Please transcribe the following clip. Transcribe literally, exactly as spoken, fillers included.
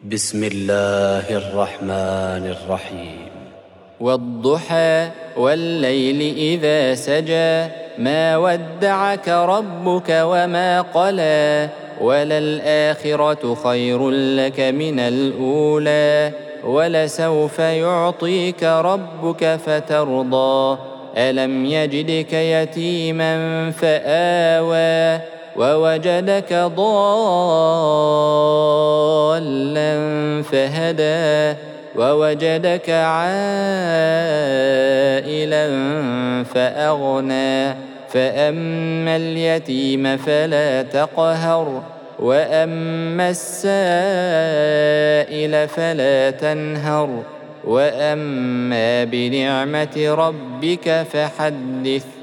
بسم الله الرحمن الرحيم. والضحى والليل إذا سجى ما ودعك ربك وما قلى وللآخرة خير لك من الأولى ولسوف يعطيك ربك فترضى ألم يجدك يتيما فآوى ووجدك ضالا فهدى ووجدك عائلا فأغنى فأما اليتيم فلا تقهر وأما السائل فلا تنهر وأما بنعمة ربك فحدث.